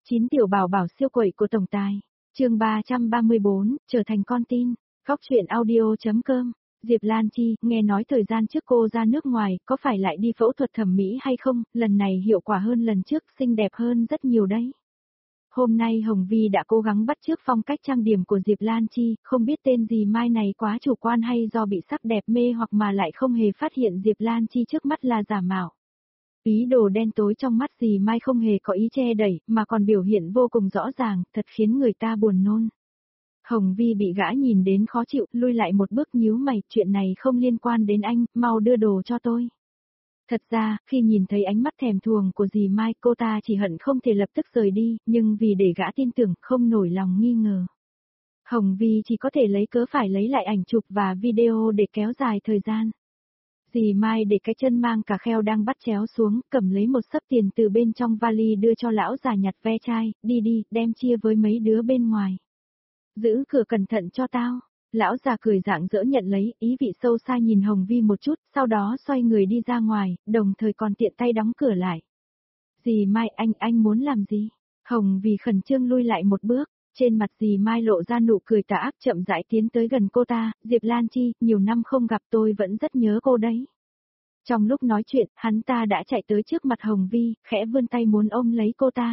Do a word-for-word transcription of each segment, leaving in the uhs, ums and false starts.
chín tiểu bảo bảo siêu quậy của tổng tài. Chương ba trăm ba mươi bốn, trở thành con tin. Góc truyện audio.com. Diệp Lan Chi, nghe nói thời gian trước cô ra nước ngoài, có phải lại đi phẫu thuật thẩm mỹ hay không, lần này hiệu quả hơn lần trước, xinh đẹp hơn rất nhiều đấy. Hôm nay Hồng Vi đã cố gắng bắt chước phong cách trang điểm của Diệp Lan Chi, không biết tên gì Mai này quá chủ quan hay do bị sắc đẹp mê hoặc mà lại không hề phát hiện Diệp Lan Chi trước mắt là giả mạo. Ý đồ đen tối trong mắt dì Mai không hề có ý che đẩy, mà còn biểu hiện vô cùng rõ ràng, thật khiến người ta buồn nôn. Hồng Vi bị gã nhìn đến khó chịu, lui lại một bước nhíu mày, chuyện này không liên quan đến anh, mau đưa đồ cho tôi. Thật ra, khi nhìn thấy ánh mắt thèm thuồng của dì Mai, cô ta chỉ hận không thể lập tức rời đi, nhưng vì để gã tin tưởng, không nổi lòng nghi ngờ. Hồng Vi chỉ có thể lấy cớ phải lấy lại ảnh chụp và video để kéo dài thời gian. Dì Mai để cái chân mang cả kheo đang bắt chéo xuống, cầm lấy một xấp tiền từ bên trong vali đưa cho lão già nhặt ve chai, đi đi, đem chia với mấy đứa bên ngoài. Giữ cửa cẩn thận cho tao. Lão già cười rạng rỡ nhận lấy, ý vị sâu xa nhìn Hồng Vi một chút, sau đó xoay người đi ra ngoài, đồng thời còn tiện tay đóng cửa lại. Dì Mai, anh, anh muốn làm gì? Hồng Vi khẩn trương lui lại một bước, trên mặt dì Mai lộ ra nụ cười tà ác chậm rãi tiến tới gần cô ta, Diệp Lan Chi, nhiều năm không gặp tôi vẫn rất nhớ cô đấy. Trong lúc nói chuyện, hắn ta đã chạy tới trước mặt Hồng Vi, khẽ vươn tay muốn ôm lấy cô ta.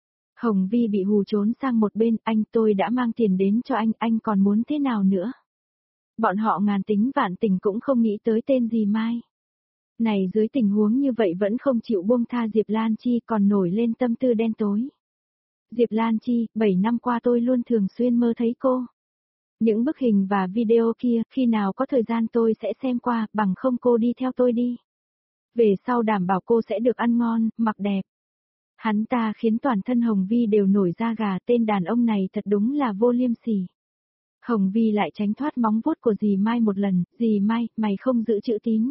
Hồng Vi bị hù trốn sang một bên, anh tôi đã mang tiền đến cho anh, anh còn muốn thế nào nữa? Bọn họ ngàn tính vạn tình cũng không nghĩ tới tên dì Mai. Này dưới tình huống như vậy vẫn không chịu buông tha Diệp Lan Chi còn nổi lên tâm tư đen tối. Diệp Lan Chi, bảy năm qua tôi luôn thường xuyên mơ thấy cô. Những bức hình và video kia, khi nào có thời gian tôi sẽ xem qua, bằng không cô đi theo tôi đi. Về sau đảm bảo cô sẽ được ăn ngon, mặc đẹp. Hắn ta khiến toàn thân Hồng Vi đều nổi da gà, tên đàn ông này thật đúng là vô liêm sỉ. Hồng Vi lại tránh thoát móng vuốt của dì Mai một lần, dì Mai, mày không giữ chữ tín.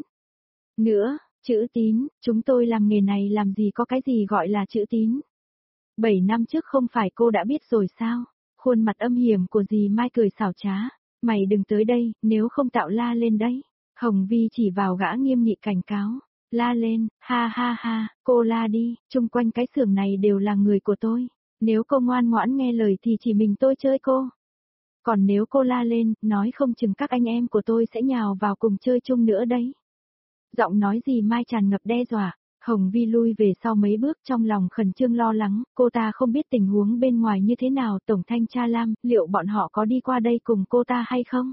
Nữa, chữ tín, chúng tôi làm nghề này làm gì có cái gì gọi là chữ tín. Bảy năm trước không phải cô đã biết rồi sao? Khuôn mặt âm hiểm của dì Mai cười xảo trá, mày đừng tới đây, nếu không tạo la lên đấy. Hồng Vi chỉ vào gã nghiêm nghị cảnh cáo. La lên, ha ha ha, cô la đi, chung quanh cái xưởng này đều là người của tôi. Nếu cô ngoan ngoãn nghe lời thì chỉ mình tôi chơi cô. Còn nếu cô la lên, nói không chừng các anh em của tôi sẽ nhào vào cùng chơi chung nữa đấy. Giọng nói dì Mai tràn ngập đe dọa, Hồng Vi lui về sau mấy bước trong lòng khẩn trương lo lắng, cô ta không biết tình huống bên ngoài như thế nào, Tổng thanh tra Lam, liệu bọn họ có đi qua đây cùng cô ta hay không?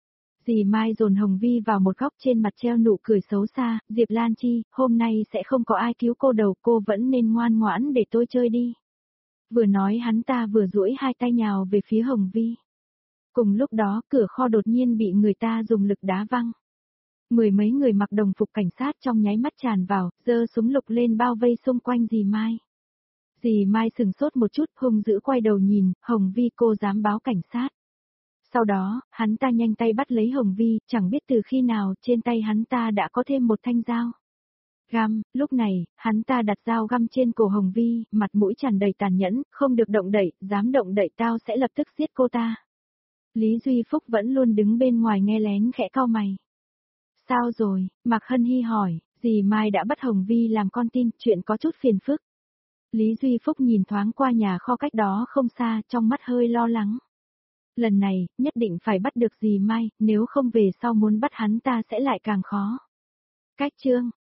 Dì Mai dồn Hồng Vi vào một góc trên mặt treo nụ cười xấu xa, Diệp Lan Chi, hôm nay sẽ không có ai cứu cô đầu, cô vẫn nên ngoan ngoãn để tôi chơi đi. Vừa nói hắn ta vừa duỗi hai tay nhào về phía Hồng Vi. Cùng lúc đó cửa kho đột nhiên bị người ta dùng lực đá văng. Mười mấy người mặc đồng phục cảnh sát trong nháy mắt tràn vào, giơ súng lục lên bao vây xung quanh dì Mai. Dì Mai sừng sốt một chút, hung dữ quay đầu nhìn, Hồng Vi cô dám báo cảnh sát. Sau đó, hắn ta nhanh tay bắt lấy Hồng Vi, chẳng biết từ khi nào trên tay hắn ta đã có thêm một thanh dao. Găm, lúc này, hắn ta đặt dao găm trên cổ Hồng Vi, mặt mũi tràn đầy tàn nhẫn, không được động đậy, dám động đậy tao sẽ lập tức giết cô ta. Lý Duy Phúc vẫn luôn đứng bên ngoài nghe lén khẽ cau mày. Sao rồi, Mạc Hân Hy hỏi, dì Mai đã bắt Hồng Vi làm con tin, chuyện có chút phiền phức. Lý Duy Phúc nhìn thoáng qua nhà kho cách đó không xa, trong mắt hơi lo lắng. Lần này, nhất định phải bắt được dì Mai, nếu không về sau muốn bắt hắn ta sẽ lại càng khó. Cách chương,